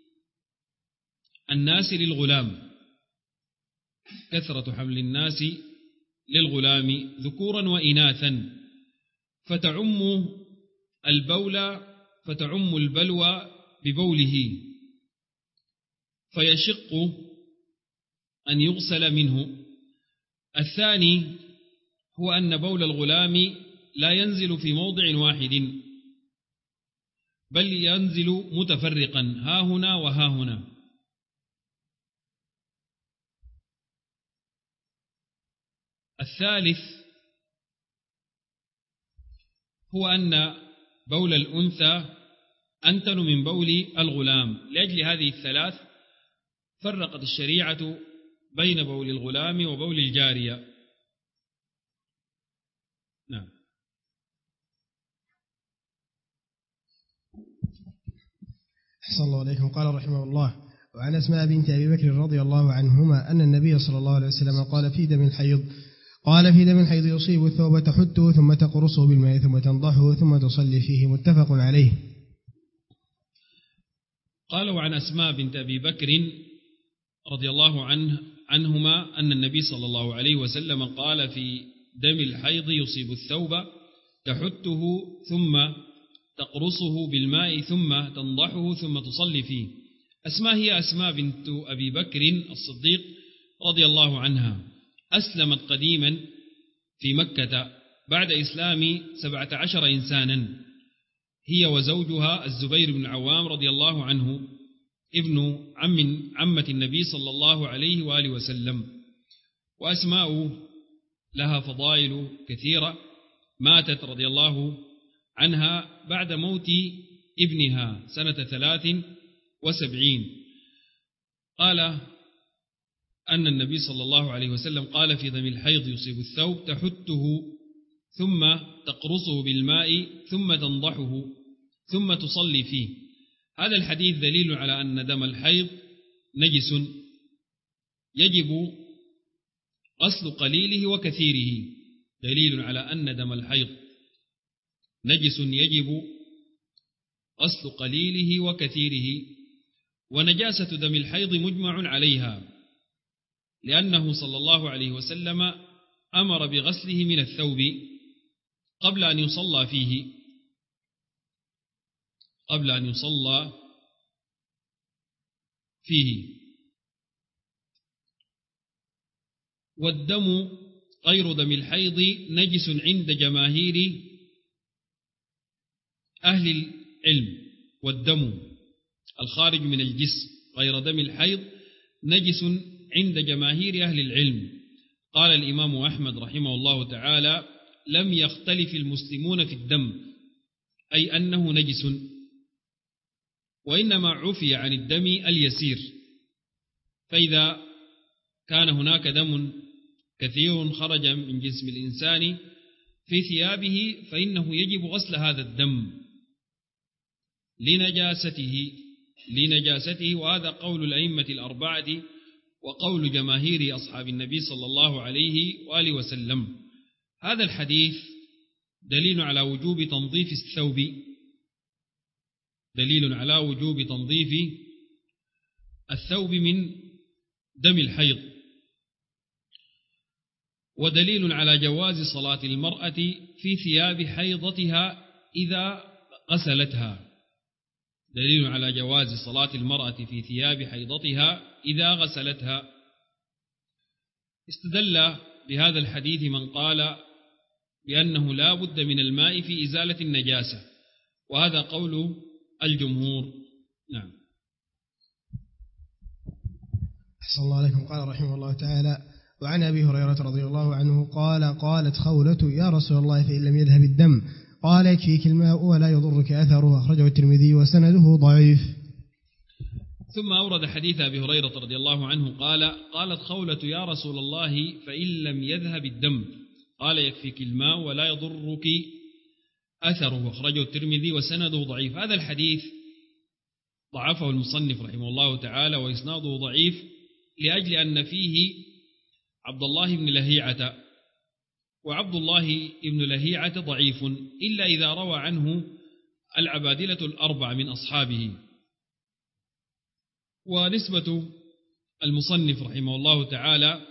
الناس للغلام ذكورا وإناثا، فتعم البلوى ببوله، فيشق أن يغسل منه. الثاني هو أن بول الغلام لا ينزل في موضع واحد، بل ينزل متفرقا ها هنا وها هنا. الثالث هو أن بول الأنثى أنتن من بول الغلام. لأجل هذه الثلاث فرقت الشريعة بين بول الغلام وبول الجارية. نعم. أحسن الله عليكم. قال رحمه الله: وعن أسماء بنت أبي بكر رضي الله عنهما أن النبي صلى الله عليه وسلم قال في دم الحيض يصيب الثوب تحته ثم تقرصه بالماء ثم تنضحه ثم تصلي فيه. متفق عليه. قال: وعن أسماء بنت أبي بكر رضي الله عنهما أن النبي صلى الله عليه وسلم قال في دم الحيض يصيب الثوب تحته ثم تقرصه بالماء ثم تنضحه ثم تصلي فيه. أسماء هي أسماء بنت أبي بكر الصديق رضي الله عنها، أسلمت قديما في مكة بعد إسلام 17 إنسانا، هي وزوجها الزبير بن العوام رضي الله عنه ابن عمة النبي صلى الله عليه وآله وسلم. وأسماء لها فضائل كثيرة. ماتت رضي الله عنها بعد موت ابنها سنة 73. قال أن النبي صلى الله عليه وسلم قال في دم الحيض يصيب الثوب تحته ثم تقرصه بالماء ثم تنضحه ثم تصلي فيه. هذا الحديث دليل على أن دم الحيض نجس يجب غسل قليله وكثيره. دليل على أن دم الحيض نجس يجب غسل قليله وكثيره. ونجاسة دم الحيض مجمع عليها، لأنه صلى الله عليه وسلم أمر بغسله من الثوب قبل أن يصلى فيه. والدم غير دم الحيض نجس عند جماهير أهل العلم، والدم الخارج من الجسم غير دم الحيض نجس عند جماهير أهل العلم. قال الإمام أحمد رحمه الله تعالى: لم يختلف المسلمون في الدم، أي أنه نجس، وإنما عفي عن الدم اليسير. فإذا كان هناك دم كثير خرج من جسم الإنسان في ثيابه فإنه يجب غسل هذا الدم لنجاسته، وهذا قول الأئمة الأربعة وقول جماهير أصحاب النبي صلى الله عليه وآله وسلم. هذا الحديث دليل على وجوب تنظيف الثوب من دم الحيض، ودليل على جواز صلاة المرأة في ثياب حيضتها إذا غسلتها. دليل على جواز صلاة المرأة في ثياب حيضتها إذا غسلتها. استدل بهذا الحديث من قال بأنه لا بد من الماء في إزالة النجاسة، وهذا قول الجمهور. نعم. أحسن الله عليكم. قال رحمه الله تعالى: وعن أبي هريرة رضي الله عنه قال: قالت خولة: يا رسول الله، فإن لم يذهب الدم قال: يكفيك الماء ولا يضرك أثره. أخرجه الترمذي وسنده ضعيف. ثم أورد حديث أبي هريرة رضي الله عنه قال: قالت خولة: يا رسول الله، فإن لم يذهب الدم قال: يكفيك الماء ولا يضرك أثره. أخرجه الترمذي وسنده ضعيف. هذا الحديث ضعفه المصنف رحمه الله تعالى، وإسناده ضعيف لأجل أن فيه عبد الله بن لهيعة، وعبد الله بن لهيعة ضعيف إلا إذا روى عنه العبادلة الأربع من أصحابه. ونسبة المصنف رحمه الله تعالى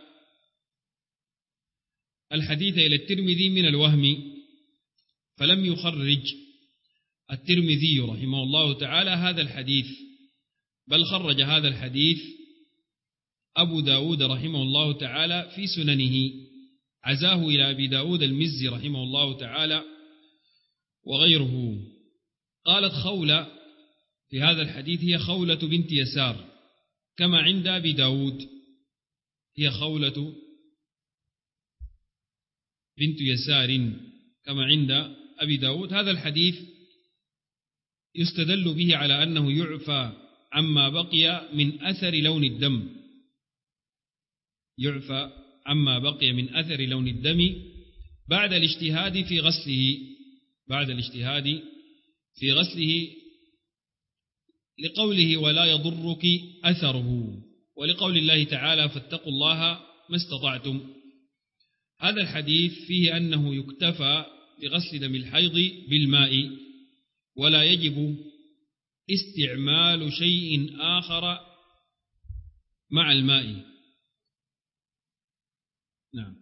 الحديث إلى الترمذي من الوهم، فلم يخرج الترمذي رحمه الله تعالى هذا الحديث، بل خرج هذا الحديث أبو داود رحمه الله تعالى في سننه، عزاه إلى أبي داود المزي رحمه الله تعالى وغيره. قالت خولة في هذا الحديث هي خولة بنت يسار كما عند أبي داود، هي خولة بنت يسار كما عند أبي داود. هذا الحديث يستدل به على أنه يعفى عما بقي من أثر لون الدم، يعفى عما بقي من أثر لون الدم بعد الاجتهاد في غسله لقوله: ولا يضرك أثره، ولقول الله تعالى: فاتقوا الله ما استطعتم. هذا الحديث فيه أنه يكتفى بغسل دم الحيض بالماء، ولا يجب استعمال شيء آخر مع الماء. نعم.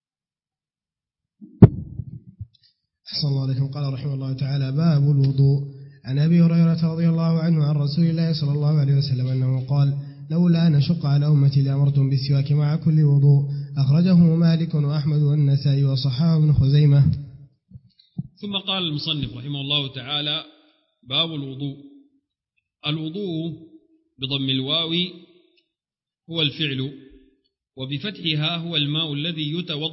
أحسن الله عليكم. قال رحمه الله تعالى: باب الوضوء. عن أبي هريرة رضي الله عنه عن رسول الله صلى الله عليه وسلم أنه قال: لولا أن أشق على أمتي لأمرتم بالسواك مع كل وضوء. أخرجه مالك وأحمد والنسائي وصححه ابن خزيمة. ثم قال المصنف رحمه الله تعالى: باب الوضوء. الوضوء بضم الواو هو الفعل، وبفتحها هو الماء الذي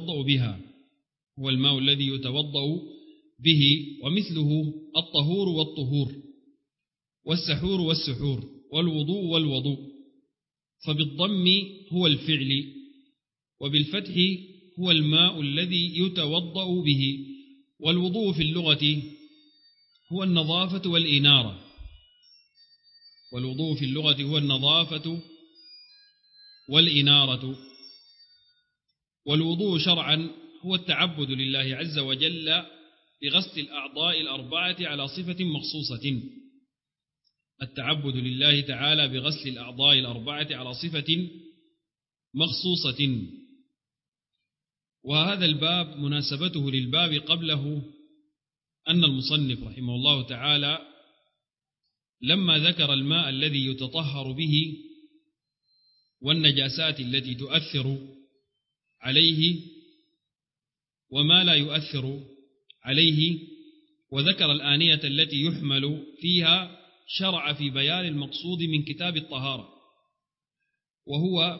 يتوضأ به، ومثله الطهور والطهور، والسحور والسحور، والوضوء والوضوء. فبالضم هو الفعل، وبالفتح هو الماء الذي يتوضأ به. والوضوء في اللغة هو النظافة والإنارة، والوضوء في اللغة هو النظافة والإنارة. والوضوء شرعا هو التعبد لله عز وجل بغسل الأعضاء الأربعة على صفة مخصوصة، التعبد لله تعالى بغسل الأعضاء الأربعة على صفة مخصوصة. وهذا الباب مناسبته للباب قبله أن المصنف رحمه الله تعالى لما ذكر الماء الذي يتطهر به والنجاسات التي تؤثر عليه وما لا يؤثر عليه، وذكر الآنية التي يحمل فيها، شرع في بيان المقصود من كتاب الطهارة، وهو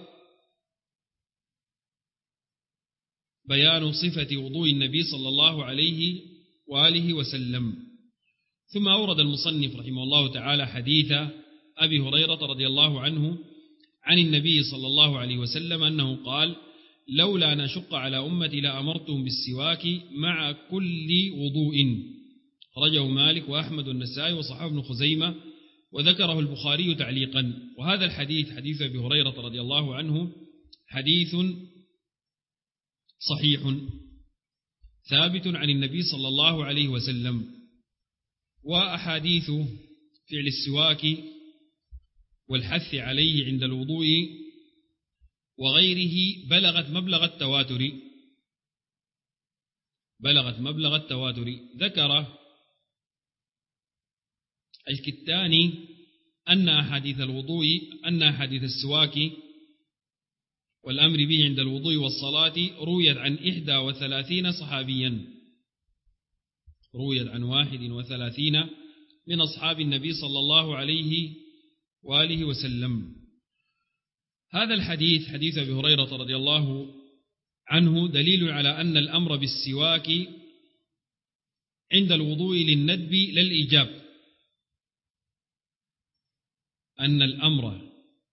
بيان صفة وضوء النبي صلى الله عليه وآله وسلم. ثم أورد المصنف رحمه الله تعالى حديث أبي هريرة رضي الله عنه عن النبي صلى الله عليه وسلم أنه قال: لولا نشق على أمتي لأمرتهم بالسواك مع كل وضوء. رجه مالك وأحمد والنسائي وصححه ابن خزيمة، وذكره البخاري تعليقا. وهذا الحديث حديث أبي هريرة رضي الله عنه حديث صحيح ثابت عن النبي صلى الله عليه وسلم. وأحاديث فعل السواك والحث عليه عند الوضوء وغيره بلغت مبلغ التواتر. ذكر الكتاني أن أحاديث السواك والأمر به عند الوضوء والصلاة رويت عن 31 صحابيا، رويت عن 31 من أصحاب النبي صلى الله عليه وآله وسلم. هذا الحديث حديث أبي هريرة رضي الله عنه دليل على أن الأمر بالسواك عند الوضوء للندب لا الإيجاب، أن الأمر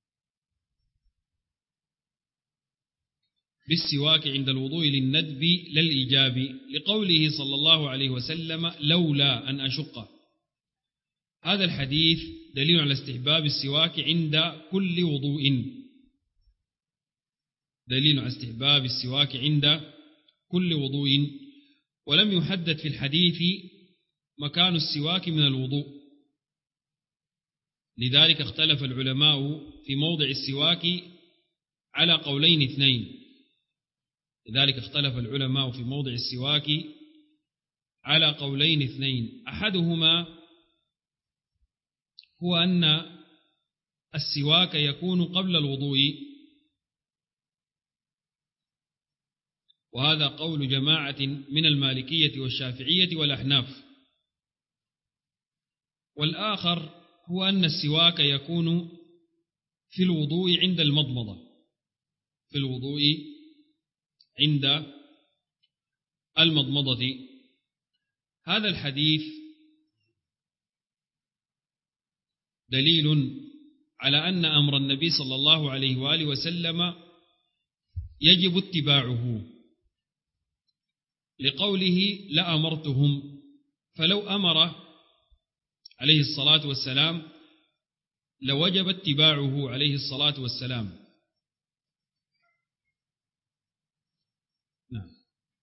بالسواك عند الوضوء للندب لا الإيجاب، لقوله صلى الله عليه وسلم: لولا أن أشق. هذا الحديث دليل على استحباب السواك عند كل وضوء، دليل على استحباب السواك عند كل وضوء، ولم يحدد في الحديث مكان السواك من الوضوء، لذلك اختلف العلماء في موضع السواك على قولين اثنين. أحدهما هو أن السواك يكون قبل الوضوء، وهذا قول جماعة من المالكية والشافعية والأحناف. والآخر هو أن السواك يكون في الوضوء عند المضمضة، هذا الحديث دليل على أن أمر النبي صلى الله عليه وآله وسلم يجب اتباعه، لقوله: لأمرتهم. فلو أمر عليه الصلاة والسلام لوجب اتباعه عليه الصلاة والسلام. نعم.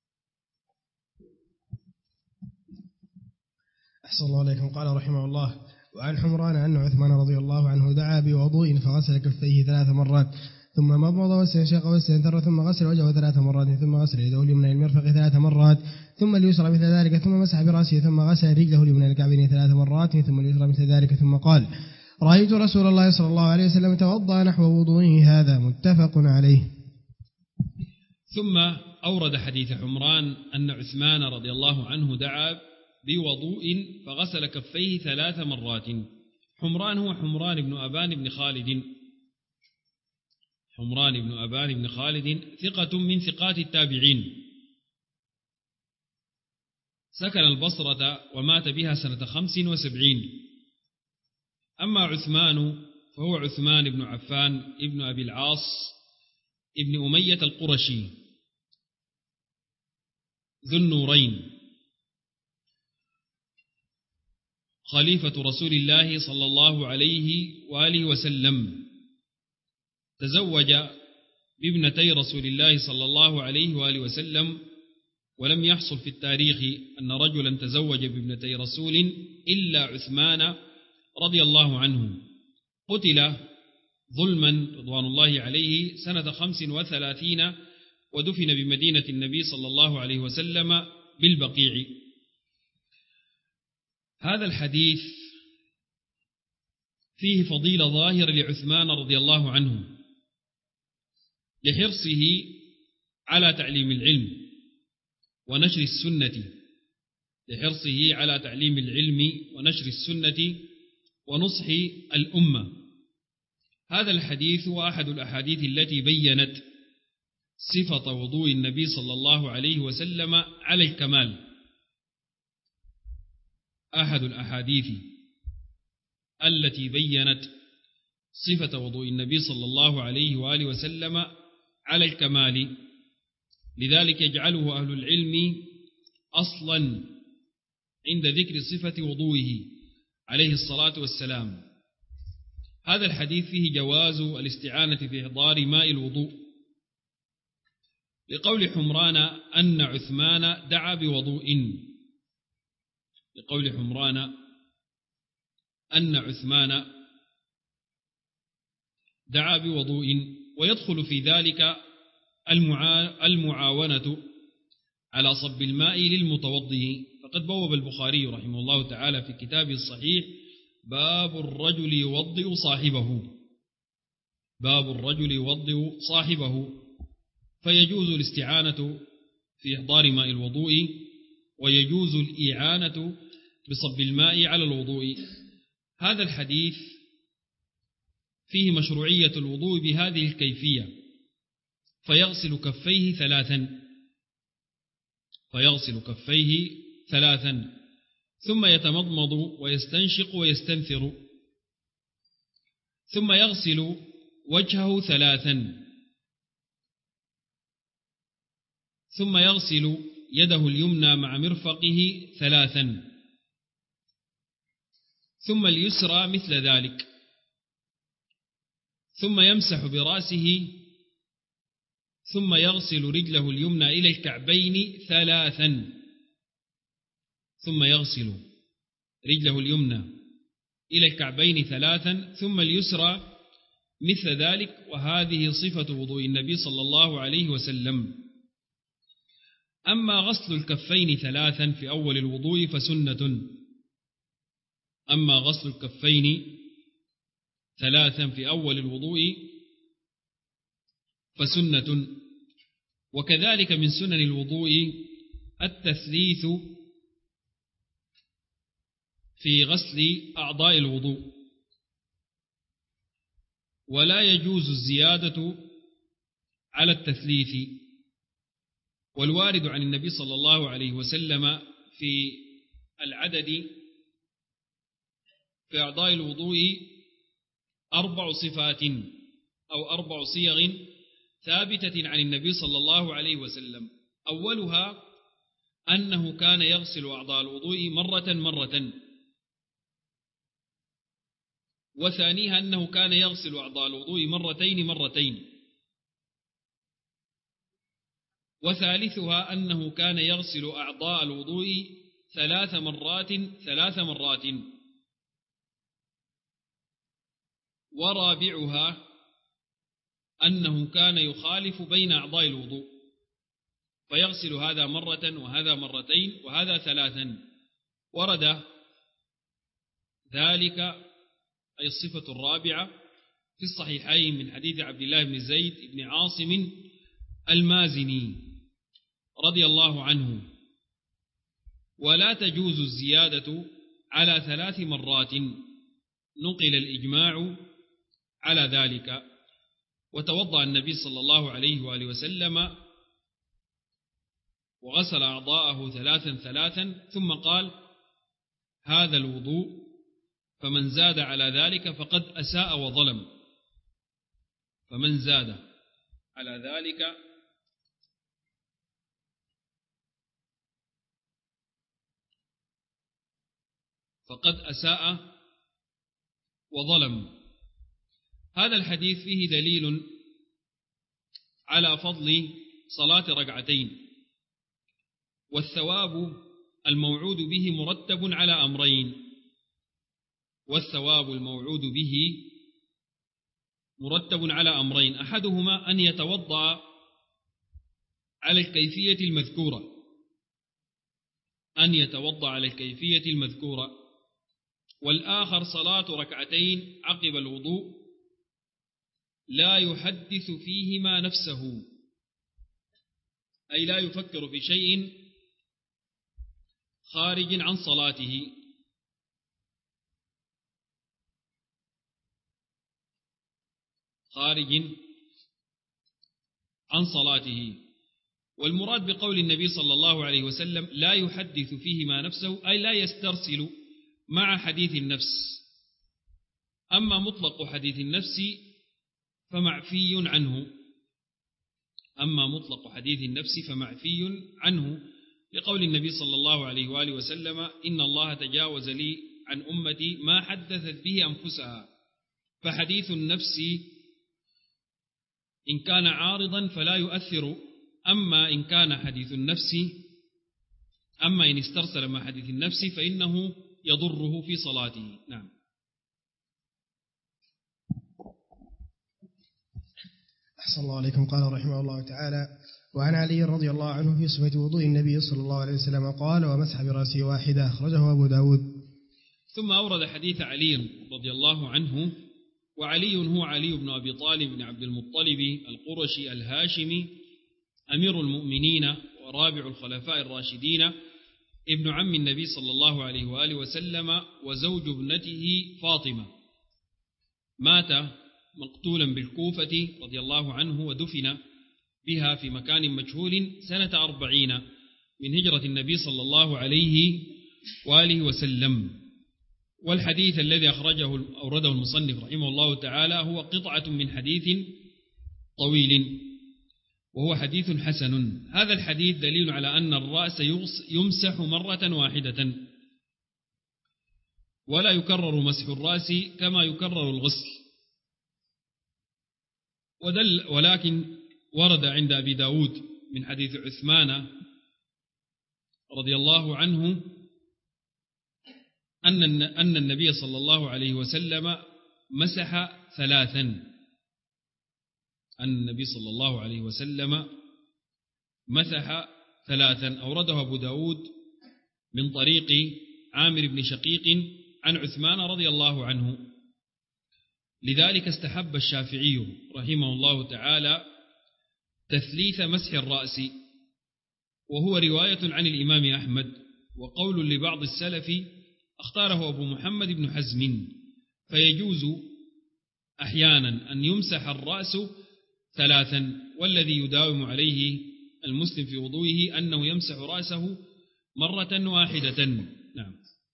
أحسن الله عليكم. قال رحمه الله: وعن حمران أن عثمان رضي الله عنه دعا بوضوء فغسل كفيه 3 مرات، ثم مضمض واستنشق واستنثر، ثم غسل وجهه 3 مرات، ثم غسل يده اليمنى إلى المرفق 3 مرات، ثم اليسرى مثل ذلك، ثم مسح برأسه، ثم غسل رجله اليمنى إلى الكعبين 3 مرات، ثم اليسرى مثل ذلك، ثم قال: رأيت رسول الله صلى الله عليه وسلم توضأ نحو وضوئه هذا، متفق عليه. ثم أورد حديث حمران أن عثمان رضي الله عنه دعا بوضوء فغسل كفيه 3 مرات. حمران هو حمران بن أبان بن خالد، ثقة من ثقات التابعين، سكن البصرة ومات بها سنة 75. أما عثمان فهو عثمان بن عفان ابن أبي العاص ابن أمية القرشي ذو النورين، خليفة رسول الله صلى الله عليه وآله وسلم، تزوج بابنتي رسول الله صلى الله عليه وآله وسلم، ولم يحصل في التاريخ أن رجلا تزوج بابنتي رسول إلا عثمان رضي الله عنه. قتل ظلما رضوان الله عليه سنة 35 ودفن بمدينة النبي صلى الله عليه وسلم بالبقيع. هذا الحديث فيه فضيلة ظاهرة لعثمان رضي الله عنه لحرصه على تعليم العلم ونشر السنة، لحرصه على تعليم العلم ونشر السنة ونصح الأمة. هذا الحديث هو أحد الأحاديث التي بيّنت صفة وضوء النبي صلى الله عليه وسلم على الكمال، أحد الأحاديث التي بيّنت صفة وضوء النبي صلى الله عليه وآله وسلم على الكمال، لذلك يجعله أهل العلم أصلا عند ذكر صفة وضوئه عليه الصلاة والسلام. هذا الحديث فيه جواز الاستعانة في إحضار ماء الوضوء، لقول حمران أن عثمان دعا بوضوء، لقول حمران أن عثمان دعا بوضوء، ويدخل في ذلك المعاونة على صب الماء للمتوضئ. فقد بوب البخاري رحمه الله تعالى في كتابه الصحيح باب الرجل يوضئ صاحبه، باب الرجل يوضئ صاحبه، فيجوز الاستعانة في إحضار ماء الوضوء، ويجوز الإعانة بصب الماء على الوضوء. هذا الحديث فيه مشروعية الوضوء بهذه الكيفية، فيغسل كفيه ثلاثا، فيغسل كفيه ثلاثا، ثم يتمضمض ويستنشق ويستنثر، ثم يغسل وجهه ثلاثا، ثم يغسل يده اليمنى مع مرفقه ثلاثا، ثم اليسرى مثل ذلك، ثم يمسح برأسه، ثم يغسل رجله اليمنى إلى الكعبين ثلاثا، ثم يغسل رجله اليمنى إلى الكعبين ثلاثا، ثم اليسرى مثل ذلك. وهذه صفة وضوء النبي صلى الله عليه وسلم. أما غسل الكفين ثلاثا في أول الوضوء فسنة، أما غسل الكفين ثلاثا في أول الوضوء فسنة. وكذلك من سنن الوضوء التثليث في غسل أعضاء الوضوء، ولا يجوز الزيادة على التثليث. والوارد عن النبي صلى الله عليه وسلم في العدد في أعضاء الوضوء 4 صفات أو 4 صيغ ثابتة عن النبي صلى الله عليه وسلم. أولها أنه كان يغسل أعضاء الوضوء مرة، وثانيها أنه كان يغسل أعضاء الوضوء مرتين، وثالثها أنه كان يغسل أعضاء الوضوء 3 مرات، ورابعها أنه كان يخالف بين أعضاء الوضوء، فيغسل هذا مرة وهذا مرتين وهذا 3. ورد ذلك أي الصفة الرابعة في الصحيحين من حديث عبد الله بن زيد بن عاصم المازني رضي الله عنه. ولا تجوز الزيادة على 3 مرات، نقل الإجماع على ذلك. وتوضأ النبي صلى الله عليه وآله وسلم وغسل أعضاءه 3 ثم قال: هذا الوضوء، فمن زاد على ذلك فقد أساء وظلم. فمن زاد على ذلك فقد أساء وظلم. هذا الحديث فيه دليل على فضل صلاة 2 ركعتين، والثواب الموعود به مرتب على أمرين، والثواب الموعود به مرتب على أمرين، أحدهما أن يتوضأ على الكيفية المذكورة، والآخر صلاة ركعتين عقب الوضوء لا يحدث فيهما نفسه، أي لا يفكر في شيء خارج عن صلاته. والمراد بقول النبي صلى الله عليه وسلم لا يحدث فيهما نفسه، أي لا يسترسل مع حديث النفس. أما مطلق حديث النفس فمعفي عنه لقول النبي صلى الله عليه وآله وسلم إن الله تجاوز لي عن أمتي ما حدثت به أنفسها، فحديث النفس إن كان عارضا فلا يؤثر، أما إن استرسل مع حديث النفس فإنه يضره في صلاته. نعم. أحسن الله عليكم. قال رحمه الله تعالى: وعن علي رضي الله عنه في صفة وضوء النبي صلى الله عليه وسلم قال: ومسح برأسه واحدة، أخرجه أبو داود. ثم أورد حديث علي رضي الله عنه، وعلي هو علي بن أبي طالب بن عبد المطلب القرشي الهاشمي، أمير المؤمنين ورابع الخلفاء الراشدين، ابن عم النبي صلى الله عليه وآله وسلم، وزوج ابنته فاطمة. مات مقتولا بالكوفة رضي الله عنه، ودفن بها في مكان مجهول سنة 40 من هجرة النبي صلى الله عليه وآله وسلم. والحديث الذي أورده المصنف رحمه الله تعالى هو قطعة من حديث طويل، وهو حديث حسن. هذا الحديث دليل على أن الرأس يمسح مرة واحدة، ولا يكرر مسح الرأس كما يكرر الغسل. ولكن ورد عند أبي داود من حديث عثمان رضي الله عنه أن النبي صلى الله عليه وسلم مسح ثلاثا، أورده أبو داود من طريق عامر بن شقيق عن عثمان رضي الله عنه. لذلك استحب الشافعي رحمه الله تعالى تثليث مسح الرأس، وهو رواية عن الإمام أحمد، وقول لبعض السلف اختاره أبو محمد بن حزم، فيجوز أحيانا أن يمسح الرأس ثلاثا، والذي يداوم عليه المسلم في وضوئه أنه يمسح رأسه مرة واحدة. نعم.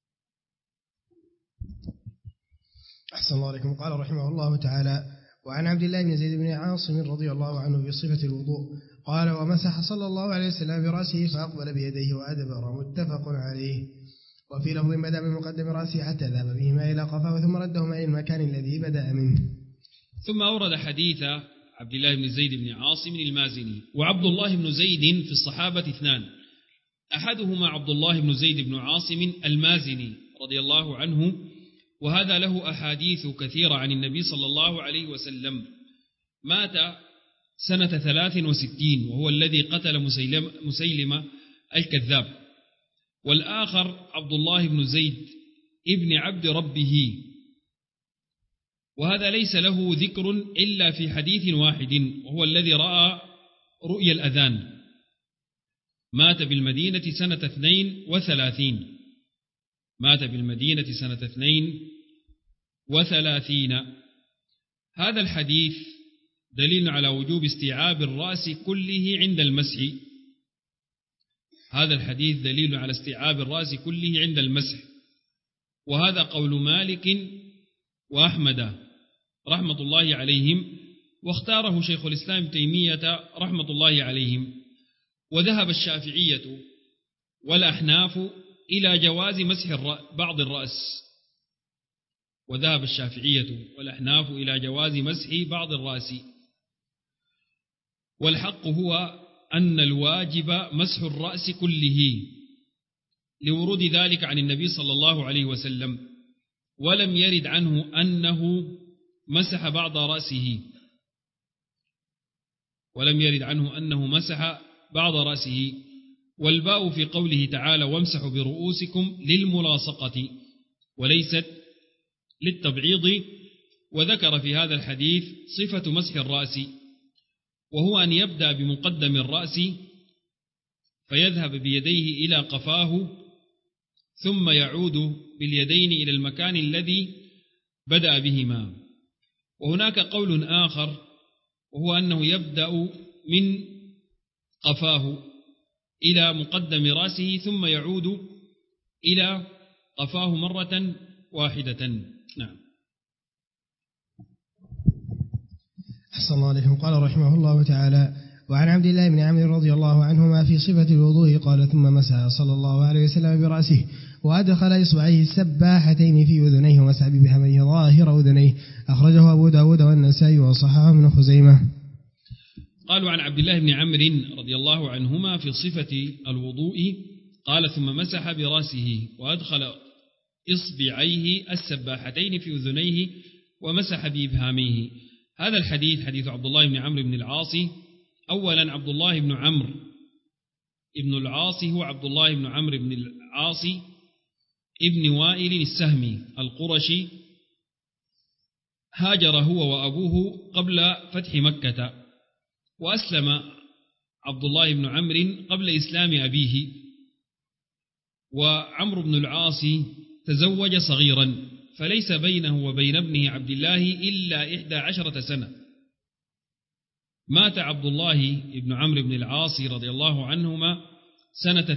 أحسن الله عليكم. قال رحمه الله تعالى: وعن عبد الله بن زيد بن عاصم رضي الله عنه في صفة الوضوء قال: ومسح صلى الله عليه وسلم برأسه فأقبل بيديه وأدبر، متفق عليه. وفي لفظ بدأ من مقدم رأسه حتى ذهب بهما إلى قفاه ثم ردهما إلى المكان الذي بدأ منه. ثم أورد حديث عبد الله بن زيد بن عاصم المازني. وعبد الله بن زيد في الصحابة اثنان، أحدهما عبد الله بن زيد بن عاصم المازني رضي الله عنه، وهذا له أحاديث كثيرة عن النبي صلى الله عليه وسلم. مات سنة 63 وهو الذي قتل مسيلمة الكذاب. والآخر عبد الله بن زيد ابن عبد ربه، وهذا ليس له ذكر إلا في حديث واحد، وهو الذي رأى رؤيا الأذان. مات بالمدينة سنة 32. هذا الحديث دليل على وجوب استيعاب الرأس كله عند المسح. وهذا قول مالك وأحمد رحمة الله عليهم، واختاره شيخ الإسلام ابن تيمية رحمة الله عليهم. وذهب الشافعية والأحناف إلى جواز مسح بعض الرأس، والحق هو أن الواجب مسح الرأس كله، لورود ذلك عن النبي صلى الله عليه وسلم، ولم يرد عنه أنه مسح بعض رأسه، ولم يرد عنه أنه مسح بعض رأسه. والباء في قوله تعالى وامسحوا برؤوسكم للملاصقة وليست للتبعيض. وذكر في هذا الحديث صفة مسح الرأس، وهو أن يبدأ بمقدم الرأس فيذهب بيديه إلى قفاه، ثم يعود باليدين إلى المكان الذي بدأ بهما. وهناك قول آخر وهو أنه يبدأ من قفاه إلى مقدم رأسه ثم يعود إلى قفاه مرة واحدة. نعم. أحسن الله عليكم. قال رحمه الله تعالى: وعن عبد الله بن عمرو رضي الله عنهما في صفة الوضوء قال: ثم مسح صلى الله عليه وسلم برأسه وأدخل إصبعيه السباحتين في أذنيه ومسح بحميه ظاهر أذنيه. أخرجه أبو داود والنسائي وصححه ابن خزيمة. قالوا عن عبد الله بن عمرو رضي الله عنهما في صفة الوضوء قال: ثم مسح برأسه وأدخل إصبعيه السباحتين في أذنيه ومسح بإبهاميه. هذا الحديث حديث عبد الله بن عمرو بن العاص. أولا عبد الله بن عمرو ابن العاص هو عبد الله بن عمرو بن العاص ابن وائل السهمي القرشي، هاجر هو وأبوه قبل فتح مكة، وأسلم عبد الله بن عمرو قبل إسلام أبيه. وعمرو بن العاص تزوج صغيرا، فليس بينه وبين ابنه عبد الله إلا 11 سنة. مات عبد الله بن عمرو بن العاص رضي الله عنهما سنة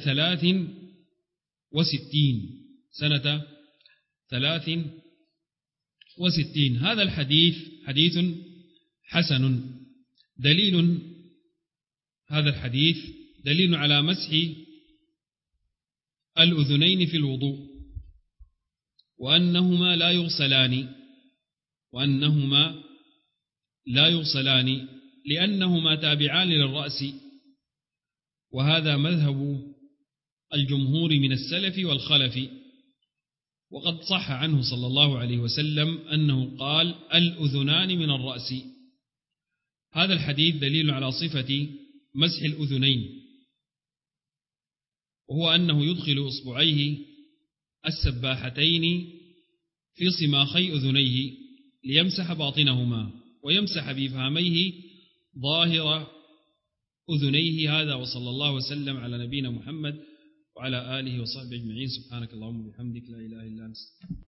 63. هذا الحديث حديث حسن. دليل هذا الحديث دليل على مسح الأذنين في الوضوء، وأنهما لا يغسلان لأنهما تابعان للرأس، وهذا مذهب الجمهور من السلف والخلف. وقد صح عنه صلى الله عليه وسلم أنه قال: الأذنان من الرأس. هذا الحديث دليل على صفة مسح الأذنين، وهو أنه يدخل إصبعيه السباحتين في صماخي أذنيه ليمسح باطنهما، ويمسح بإبهاميه ظاهر أذنيه. هذا وصلى الله وسلم على نبينا محمد وعلى آله وصحبه أجمعين. سبحانك اللهم وبحمدك لا إله إلا أنت.